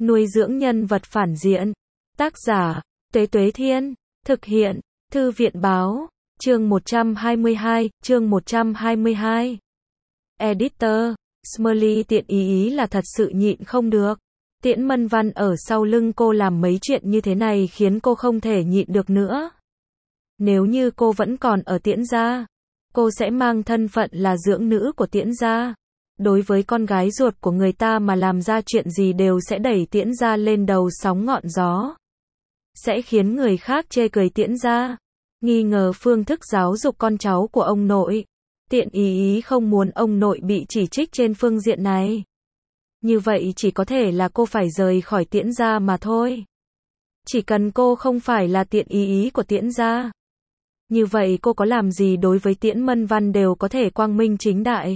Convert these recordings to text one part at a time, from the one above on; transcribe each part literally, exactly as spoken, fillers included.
Nuôi dưỡng nhân vật phản diện. Tác giả, Tuế Tuế Thiên. Thực hiện, Thư viện Báo. Chương một trăm hai mươi hai, chương một trăm hai mươi hai. Editor, Smiley Tiện ý ý là thật sự nhịn không được. Tiễn Mân Văn ở sau lưng cô làm mấy chuyện như thế này khiến cô không thể nhịn được nữa. Nếu như cô vẫn còn ở Tiễn gia, cô sẽ mang thân phận là dưỡng nữ của Tiễn gia. Đối với con gái ruột của người ta mà làm ra chuyện gì đều sẽ đẩy Tiễn gia lên đầu sóng ngọn gió. Sẽ khiến người khác chê cười Tiễn gia, nghi ngờ phương thức giáo dục con cháu của ông nội. Tiện ý ý không muốn ông nội bị chỉ trích trên phương diện này. Như vậy chỉ có thể là cô phải rời khỏi Tiễn gia mà thôi. Chỉ cần cô không phải là tiện ý ý của Tiễn gia, như vậy cô có làm gì đối với Tiễn Mân Văn đều có thể quang minh chính đại.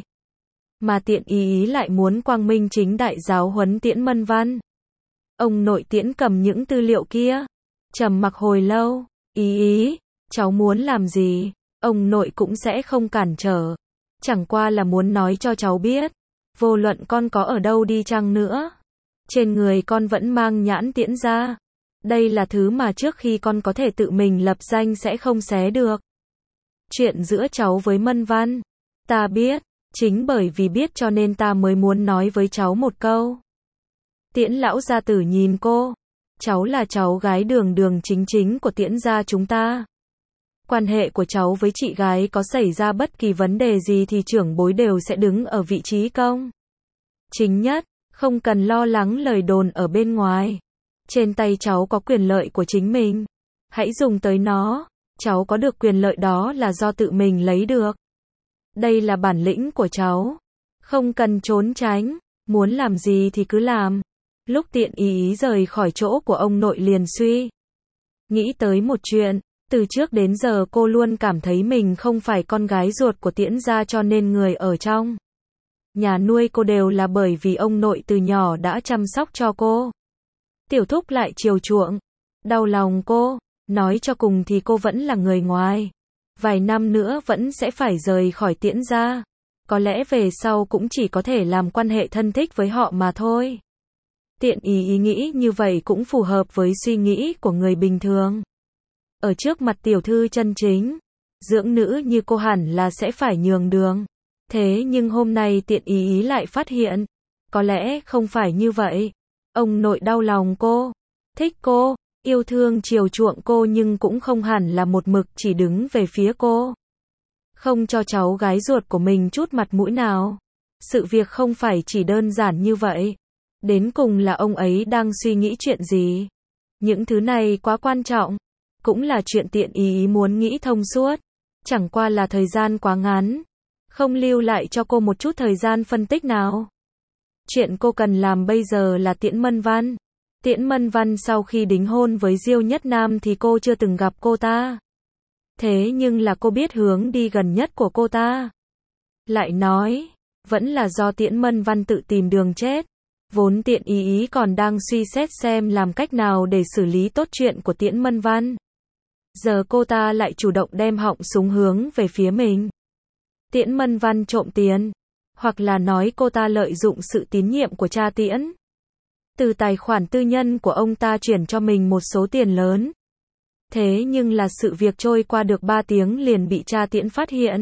Mà tiện ý ý lại muốn quang minh chính đại giáo huấn Tiễn Mân Văn. Ông nội Tiễn cầm những tư liệu kia, trầm mặc hồi lâu. Ý ý, cháu muốn làm gì, ông nội cũng sẽ không cản trở. Chẳng qua là muốn nói cho cháu biết, vô luận con có ở đâu đi chăng nữa, trên người con vẫn mang nhãn Tiễn gia. Đây là thứ mà trước khi con có thể tự mình lập danh sẽ không xé được. Chuyện giữa cháu với Mân Văn, ta biết, chính bởi vì biết cho nên ta mới muốn nói với cháu một câu. Tiễn lão gia tử nhìn cô, cháu là cháu gái đường đường chính chính của Tiễn gia chúng ta. Quan hệ của cháu với chị gái có xảy ra bất kỳ vấn đề gì thì trưởng bối đều sẽ đứng ở vị trí công chính nhất, không cần lo lắng lời đồn ở bên ngoài. Trên tay cháu có quyền lợi của chính mình, hãy dùng tới nó. Cháu có được quyền lợi đó là do tự mình lấy được. Đây là bản lĩnh của cháu, không cần trốn tránh, muốn làm gì thì cứ làm. Lúc tiện ý ý rời khỏi chỗ của ông nội liền suy nghĩ tới một chuyện. Từ trước đến giờ cô luôn cảm thấy mình không phải con gái ruột của Tiễn gia, cho nên người ở trong nhà nuôi cô đều là bởi vì ông nội từ nhỏ đã chăm sóc cho cô. Tiểu thúc lại chiều chuộng, đau lòng cô. Nói cho cùng thì cô vẫn là người ngoài, vài năm nữa vẫn sẽ phải rời khỏi Tiễn gia. Có lẽ về sau cũng chỉ có thể làm quan hệ thân thích với họ mà thôi. Tiện ý ý nghĩ như vậy cũng phù hợp với suy nghĩ của người bình thường. Ở trước mặt tiểu thư chân chính, dưỡng nữ như cô hẳn là sẽ phải nhường đường. Thế nhưng hôm nay tiện ý ý lại phát hiện, có lẽ không phải như vậy. Ông nội đau lòng cô, thích cô, yêu thương chiều chuộng cô nhưng cũng không hẳn là một mực chỉ đứng về phía cô. Không cho cháu gái ruột của mình chút mặt mũi nào. Sự việc không phải chỉ đơn giản như vậy. Đến cùng là ông ấy đang suy nghĩ chuyện gì. Những thứ này quá quan trọng. Cũng là chuyện tiện ý ý muốn nghĩ thông suốt. Chẳng qua là thời gian quá ngắn, không lưu lại cho cô một chút thời gian phân tích nào. Chuyện cô cần làm bây giờ là Tiễn Mân Văn. Tiễn Mân Văn sau khi đính hôn với Diêu Nhất Nam thì cô chưa từng gặp cô ta. Thế nhưng là cô biết hướng đi gần nhất của cô ta. Lại nói, vẫn là do Tiễn Mân Văn tự tìm đường chết. Vốn tiện ý ý còn đang suy xét xem làm cách nào để xử lý tốt chuyện của Tiễn Mân Văn. Giờ cô ta lại chủ động đem họng súng hướng về phía mình. Tiễn Mân Văn trộm tiền, hoặc là nói cô ta lợi dụng sự tín nhiệm của cha Tiễn. Từ tài khoản tư nhân của ông ta chuyển cho mình một số tiền lớn. Thế nhưng là sự việc trôi qua được ba tiếng liền bị cha Tiễn phát hiện.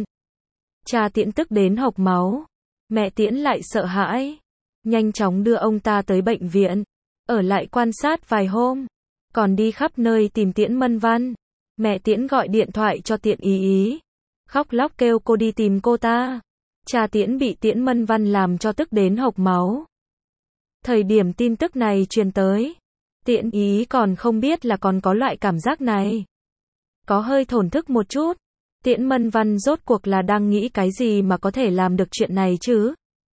Cha Tiễn tức đến hộc máu. Mẹ Tiễn lại sợ hãi, nhanh chóng đưa ông ta tới bệnh viện, ở lại quan sát vài hôm, còn đi khắp nơi tìm Tiễn Mân Văn. Mẹ Tiễn gọi điện thoại cho tiện ý ý, khóc lóc kêu cô đi tìm cô ta. Cha Tiễn bị Tiễn Mân Văn làm cho tức đến hộc máu. Thời điểm tin tức này truyền tới, tiện ý ý còn không biết là còn có loại cảm giác này. Có hơi thổn thức một chút. Tiễn Mân Văn rốt cuộc là đang nghĩ cái gì mà có thể làm được chuyện này chứ?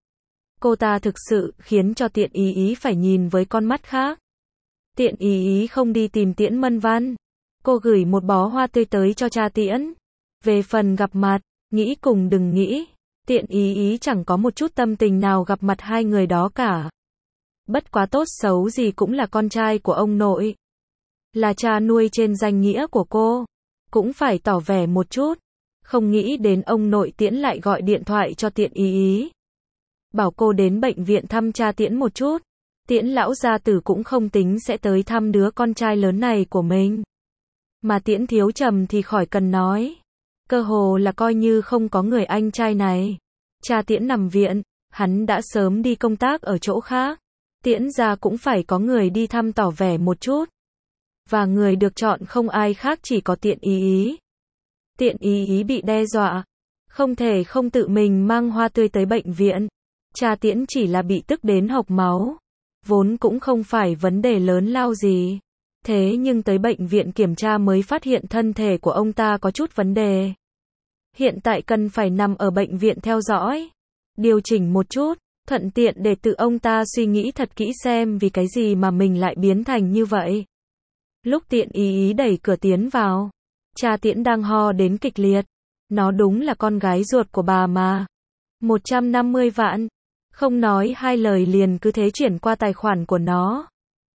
Cô ta thực sự khiến cho tiện ý ý phải nhìn với con mắt khác. Tiện ý ý không đi tìm Tiễn Mân Văn. Cô gửi một bó hoa tươi tới cho cha Tiễn. Về phần gặp mặt, nghĩ cùng đừng nghĩ. Tiện ý ý chẳng có một chút tâm tình nào gặp mặt hai người đó cả. Bất quá tốt xấu gì cũng là con trai của ông nội, là cha nuôi trên danh nghĩa của cô, cũng phải tỏ vẻ một chút. Không nghĩ đến ông nội Tiễn lại gọi điện thoại cho tiện ý ý, bảo cô đến bệnh viện thăm cha Tiễn một chút. Tiễn lão gia tử cũng không tính sẽ tới thăm đứa con trai lớn này của mình. Mà Tiễn Thiếu Trầm thì khỏi cần nói. Cơ hồ là coi như không có người anh trai này. Cha Tiễn nằm viện, hắn đã sớm đi công tác ở chỗ khác. Tiễn gia cũng phải có người đi thăm tỏ vẻ một chút. Và người được chọn không ai khác chỉ có Tiện Ý Ý. Tiện Ý Ý bị đe dọa. Không thể không tự mình mang hoa tươi tới bệnh viện. Cha Tiễn chỉ là bị tức đến hộc máu. Vốn cũng không phải vấn đề lớn lao gì. Thế nhưng tới bệnh viện kiểm tra mới phát hiện thân thể của ông ta có chút vấn đề. Hiện tại cần phải nằm ở bệnh viện theo dõi. Điều chỉnh một chút, thuận tiện để tự ông ta suy nghĩ thật kỹ xem vì cái gì mà mình lại biến thành như vậy. Lúc Tiện Ý Ý đẩy cửa tiến vào, cha Tiễn đang ho đến kịch liệt. Nó đúng là con gái ruột của bà mà. một trăm năm mươi vạn. Không nói hai lời liền cứ thế chuyển qua tài khoản của nó.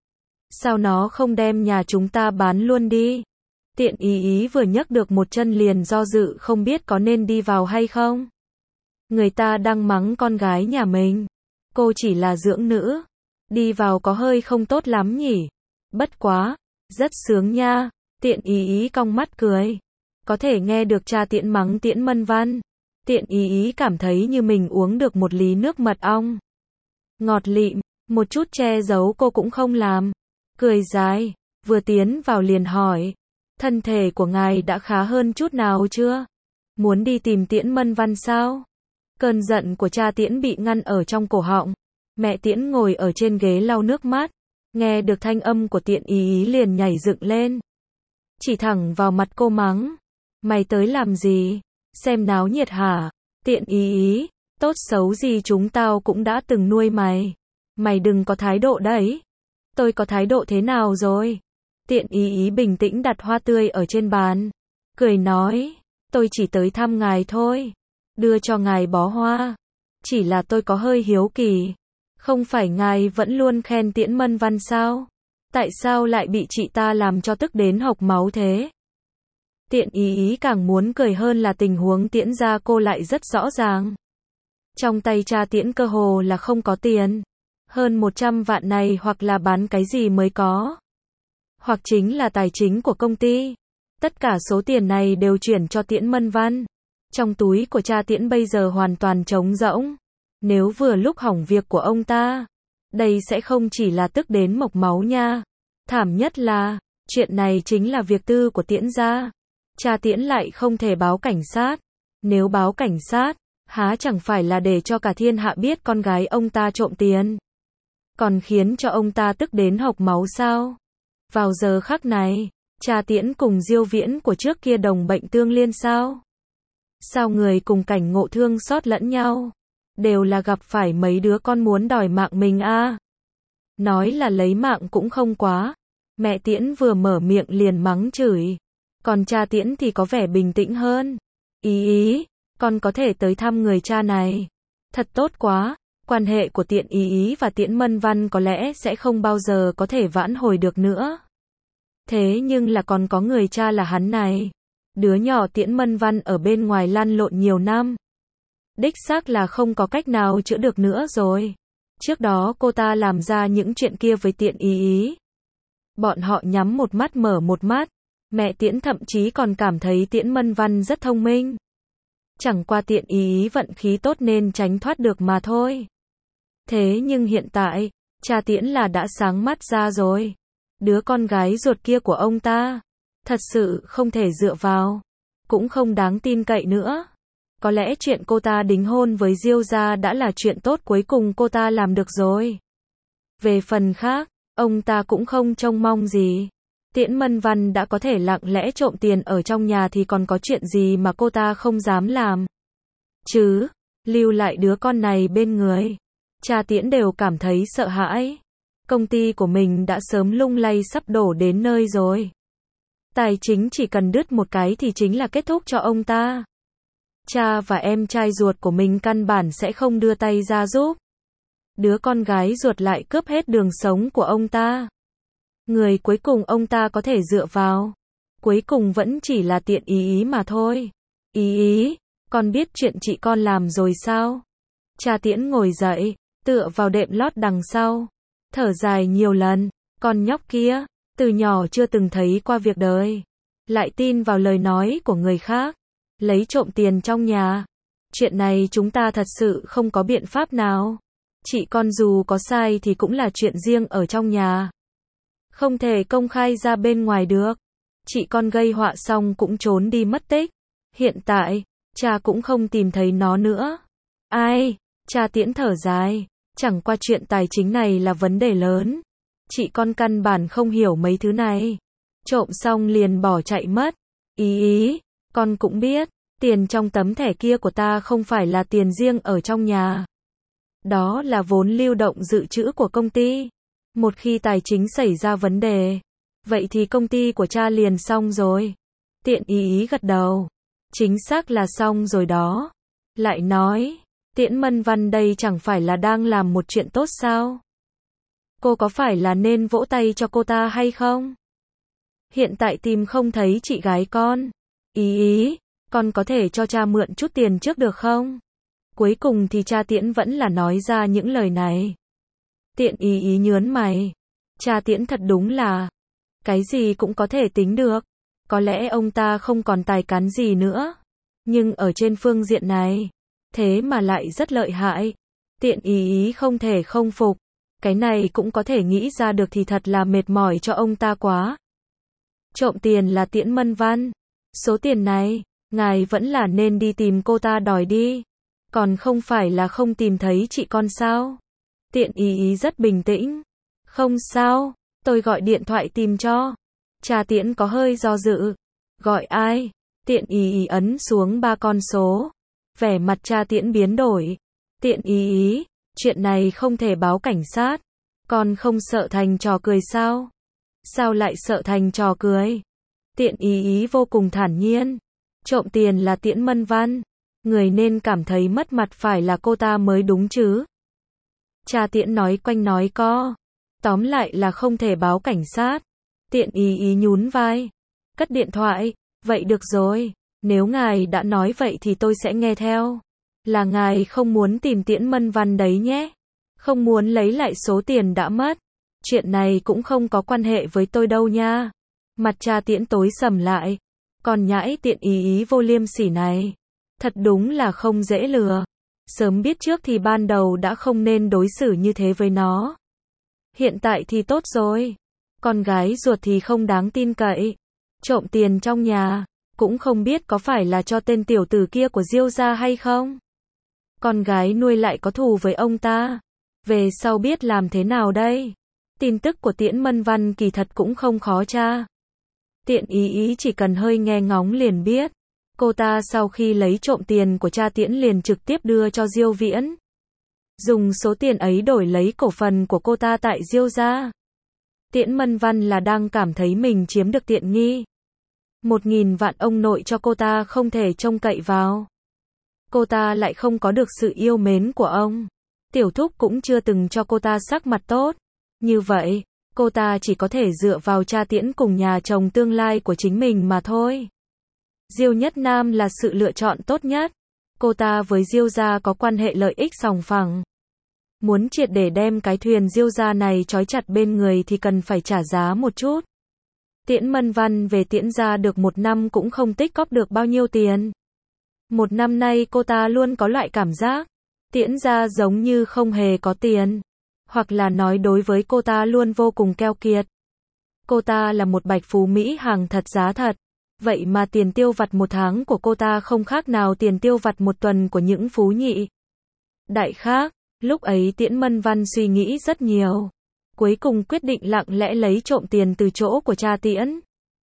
Sao nó không đem nhà chúng ta bán luôn đi? Tiện Ý Ý vừa nhấc được một chân liền do dự không biết có nên đi vào hay không. Người ta đang mắng con gái nhà mình. Cô chỉ là dưỡng nữ. Đi vào có hơi không tốt lắm nhỉ? Bất quá, rất sướng nha. Tiện Ý Ý cong mắt cười. Có thể nghe được cha Tiễn mắng Tiễn Mân Văn. Tiện Ý Ý cảm thấy như mình uống được một ly nước mật ong. Ngọt lịm, một chút che giấu cô cũng không làm. Cười dài, vừa tiến vào liền hỏi. Thân thể của ngài đã khá hơn chút nào chưa? Muốn đi tìm Tiễn Mân Văn sao? Cơn giận của cha Tiễn bị ngăn ở trong cổ họng. Mẹ Tiễn ngồi ở trên ghế lau nước mắt. Nghe được thanh âm của Tiện Ý Ý liền nhảy dựng lên. Chỉ thẳng vào mặt cô mắng. Mày tới làm gì? Xem náo nhiệt hả? Tiện Ý Ý, tốt xấu gì chúng tao cũng đã từng nuôi mày. Mày đừng có thái độ đấy. Tôi có thái độ thế nào rồi? Tiện Ý Ý bình tĩnh đặt hoa tươi ở trên bàn. Cười nói, tôi chỉ tới thăm ngài thôi. Đưa cho ngài bó hoa. Chỉ là tôi có hơi hiếu kỳ. Không phải ngài vẫn luôn khen Tiễn Mân Văn sao? Tại sao lại bị chị ta làm cho tức đến hộc máu thế? Tiện Ý Ý càng muốn cười hơn là tình huống Tiễn gia cô lại rất rõ ràng. Trong tay cha Tiễn cơ hồ là không có tiền. Hơn một trăm vạn này hoặc là bán cái gì mới có. Hoặc chính là tài chính của công ty. Tất cả số tiền này đều chuyển cho Tiễn Mân Văn. Trong túi của cha Tiễn bây giờ hoàn toàn trống rỗng. Nếu vừa lúc hỏng việc của ông ta, đây sẽ không chỉ là tức đến mộc máu nha. Thảm nhất là, chuyện này chính là việc tư của Tiễn gia. Cha Tiễn lại không thể báo cảnh sát. Nếu báo cảnh sát, há chẳng phải là để cho cả thiên hạ biết con gái ông ta trộm tiền. Còn khiến cho ông ta tức đến hộc máu sao? Vào giờ khắc này, cha Tiễn cùng Diêu Viễn của trước kia đồng bệnh tương liên sao? Sao người cùng cảnh ngộ thương xót lẫn nhau? Đều là gặp phải mấy đứa con muốn đòi mạng mình a. À? Nói là lấy mạng cũng không quá. Mẹ Tiễn vừa mở miệng liền mắng chửi. Còn cha Tiễn thì có vẻ bình tĩnh hơn. Ý Ý, con có thể tới thăm người cha này. Thật tốt quá. Quan hệ của Tiện Ý Ý và Tiễn Mân Văn có lẽ sẽ không bao giờ có thể vãn hồi được nữa. Thế nhưng là còn có người cha là hắn này. Đứa nhỏ Tiễn Mân Văn ở bên ngoài lăn lộn nhiều năm. Đích xác là không có cách nào chữa được nữa rồi. Trước đó cô ta làm ra những chuyện kia với Tiện Ý Ý. Bọn họ nhắm một mắt mở một mắt. Mẹ Tiễn thậm chí còn cảm thấy Tiễn Mân Văn rất thông minh. Chẳng qua Tiện Ý Ý vận khí tốt nên tránh thoát được mà thôi. Thế nhưng hiện tại, cha Tiễn là đã sáng mắt ra rồi. Đứa con gái ruột kia của ông ta, thật sự không thể dựa vào. Cũng không đáng tin cậy nữa. Có lẽ chuyện cô ta đính hôn với Diêu gia đã là chuyện tốt cuối cùng cô ta làm được rồi. Về phần khác, ông ta cũng không trông mong gì. Tiễn Mân Văn đã có thể lặng lẽ trộm tiền ở trong nhà thì còn có chuyện gì mà cô ta không dám làm. Chứ, lưu lại đứa con này bên người. Cha Tiễn đều cảm thấy sợ hãi. Công ty của mình đã sớm lung lay sắp đổ đến nơi rồi. Tài chính chỉ cần đứt một cái thì chính là kết thúc cho ông ta. Cha và em trai ruột của mình căn bản sẽ không đưa tay ra giúp. Đứa con gái ruột lại cướp hết đường sống của ông ta. Người cuối cùng ông ta có thể dựa vào, cuối cùng vẫn chỉ là Tiện Ý Ý mà thôi. Ý Ý, con biết chuyện chị con làm rồi sao? Cha Tiễn ngồi dậy, tựa vào đệm lót đằng sau. thở dài nhiều lần, con nhóc kia, từ nhỏ chưa từng thấy qua việc đời, lại tin vào lời nói của người khác, lấy trộm tiền trong nhà. Chuyện này chúng ta thật sự không có biện pháp nào. Chị con dù có sai thì cũng là chuyện riêng ở trong nhà, không thể công khai ra bên ngoài được. Chị con gây họa xong cũng trốn đi mất tích. Hiện tại, cha cũng không tìm thấy nó nữa. Ai? Cha Tiễn thở dài. Chẳng qua chuyện tài chính này là vấn đề lớn. Chị con căn bản không hiểu mấy thứ này. Trộm xong liền bỏ chạy mất. Ý ý, con cũng biết, tiền trong tấm thẻ kia của ta không phải là tiền riêng ở trong nhà. Đó là vốn lưu động dự trữ của công ty. Một khi tài chính xảy ra vấn đề, vậy thì công ty của cha liền xong rồi. Tiện ý ý gật đầu. Chính xác là xong rồi đó. Lại nói, Tiễn Mân Văn đây chẳng phải là đang làm một chuyện tốt sao? Cô có phải là nên vỗ tay cho cô ta hay không? Hiện tại tìm không thấy chị gái con. Ý ý, con có thể cho cha mượn chút tiền trước được không? Cuối cùng thì cha Tiễn vẫn là nói ra những lời này. Tiện ý ý nhớn mày. Cha Tiễn thật đúng là, cái gì cũng có thể tính được. Có lẽ ông ta không còn tài cán gì nữa. Nhưng ở trên phương diện này, thế mà lại rất lợi hại. Tiện ý ý không thể không phục. Cái này cũng có thể nghĩ ra được thì thật là mệt mỏi cho ông ta quá. Trộm tiền là Tiễn Mân Văn. Số tiền này, ngài vẫn là nên đi tìm cô ta đòi đi. Còn không phải là không tìm thấy chị con sao? Tiện ý ý rất bình tĩnh. Không sao, tôi gọi điện thoại tìm cho. Cha Tiễn có hơi do dự. Gọi ai? Tiện ý ý ấn xuống ba con số. Vẻ mặt cha Tiễn biến đổi. Tiện ý ý, chuyện này không thể báo cảnh sát. Con không sợ thành trò cười sao? Sao lại sợ thành trò cười? Tiện ý ý vô cùng thản nhiên. Trộm tiền là Tiễn Mân Văn. Người nên cảm thấy mất mặt phải là cô ta mới đúng chứ. Cha Tiễn nói quanh nói co. Tóm lại là không thể báo cảnh sát. Tiện ý ý nhún vai. Cất điện thoại. Vậy được rồi. Nếu ngài đã nói vậy thì tôi sẽ nghe theo. Là ngài không muốn tìm Tiễn Mân Văn đấy nhé. Không muốn lấy lại số tiền đã mất. Chuyện này cũng không có quan hệ với tôi đâu nha. Mặt cha Tiễn tối sầm lại. Còn nhãi tiện ý ý vô liêm sỉ này. Thật đúng là không dễ lừa. Sớm biết trước thì ban đầu đã không nên đối xử như thế với nó. Hiện tại thì tốt rồi. Con gái ruột thì không đáng tin cậy. Trộm tiền trong nhà. Cũng không biết có phải là cho tên tiểu tử kia của Diêu gia hay không. Con gái nuôi lại có thù với ông ta. Về sau biết làm thế nào đây? Tin tức của Tiễn Mân Văn kỳ thật cũng không khó tra. Tiện ý ý chỉ cần hơi nghe ngóng liền biết. Cô ta sau khi lấy trộm tiền của cha Tiễn liền trực tiếp đưa cho Diêu Viễn. Dùng số tiền ấy đổi lấy cổ phần của cô ta tại Diêu gia. Tiễn Mân Văn là đang cảm thấy mình chiếm được tiện nghi. Một nghìn vạn ông nội cho cô ta không thể trông cậy vào. Cô ta lại không có được sự yêu mến của ông. Tiểu thúc cũng chưa từng cho cô ta sắc mặt tốt. Như vậy, cô ta chỉ có thể dựa vào cha Tiễn cùng nhà chồng tương lai của chính mình mà thôi. Diêu Nhất Nam là sự lựa chọn tốt nhất. Cô ta với Diêu gia có quan hệ lợi ích sòng phẳng. Muốn triệt để đem cái thuyền Diêu gia này trói chặt bên người thì cần phải trả giá một chút. Tiễn Mân Văn về Tiễn gia được một năm cũng không tích cóp được bao nhiêu tiền. Một năm nay cô ta luôn có loại cảm giác Tiễn gia giống như không hề có tiền. Hoặc là nói đối với cô ta luôn vô cùng keo kiệt. Cô ta là một bạch phú Mỹ hàng thật giá thật. Vậy mà tiền tiêu vặt một tháng của cô ta không khác nào tiền tiêu vặt một tuần của những phú nhị đại khác. Lúc ấy Tiễn Mân Văn suy nghĩ rất nhiều. Cuối cùng quyết định lặng lẽ lấy trộm tiền từ chỗ của cha Tiễn.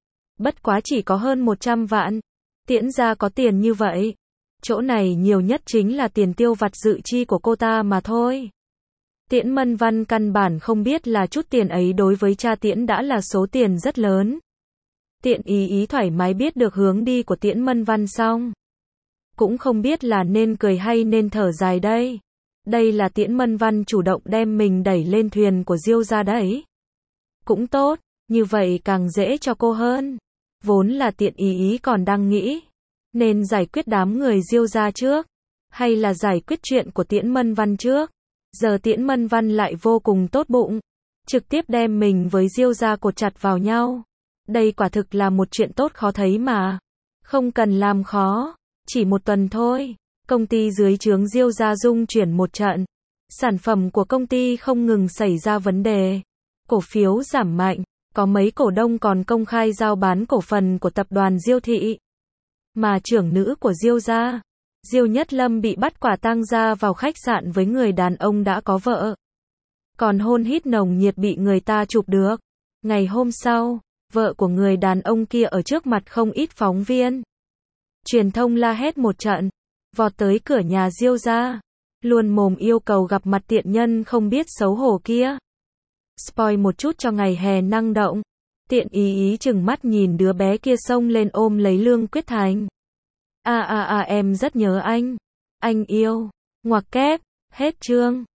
Bất quá chỉ có hơn một trăm vạn. Tiễn gia có tiền như vậy. Chỗ này nhiều nhất chính là tiền tiêu vặt dự chi của cô ta mà thôi. Tiễn Mân Văn căn bản không biết là chút tiền ấy đối với cha Tiễn đã là số tiền rất lớn. Tiện ý ý thoải mái biết được hướng đi của Tiễn Mân Văn xong. Cũng không biết là nên cười hay nên thở dài đây. Đây là Tiễn Mân Văn chủ động đem mình đẩy lên thuyền của Diêu gia đấy. Cũng tốt, như vậy càng dễ cho cô hơn. Vốn là tiện ý ý còn đang nghĩ. Nên giải quyết đám người Diêu gia trước. Hay là giải quyết chuyện của Tiễn Mân Văn trước. Giờ Tiễn Mân Văn lại vô cùng tốt bụng. trực tiếp đem mình với Diêu gia cột chặt vào nhau. Đây quả thực là một chuyện tốt khó thấy mà. Không cần làm khó, chỉ một tuần thôi, công ty dưới trướng Diêu gia rung chuyển một trận. Sản phẩm của công ty không ngừng xảy ra vấn đề. Cổ phiếu giảm mạnh, có mấy cổ đông còn công khai giao bán cổ phần của tập đoàn Diêu thị. Mà trưởng nữ của Diêu gia, Diêu Nhất Lâm bị bắt quả tang ra vào khách sạn với người đàn ông đã có vợ. Còn hôn hít nồng nhiệt bị người ta chụp được. Ngày hôm sau, vợ của người đàn ông kia ở trước mặt không ít phóng viên. Truyền thông la hét một trận, vọt tới cửa nhà Diêu gia, luôn mồm yêu cầu gặp mặt tiện nhân không biết xấu hổ kia. Spoil một chút cho ngày hè năng động. Tiện ý ý chừng mắt nhìn đứa bé kia xông lên ôm lấy Lương Quyết Thành. A a a em rất nhớ anh. Anh yêu. Ngoặc kép. Hết chương.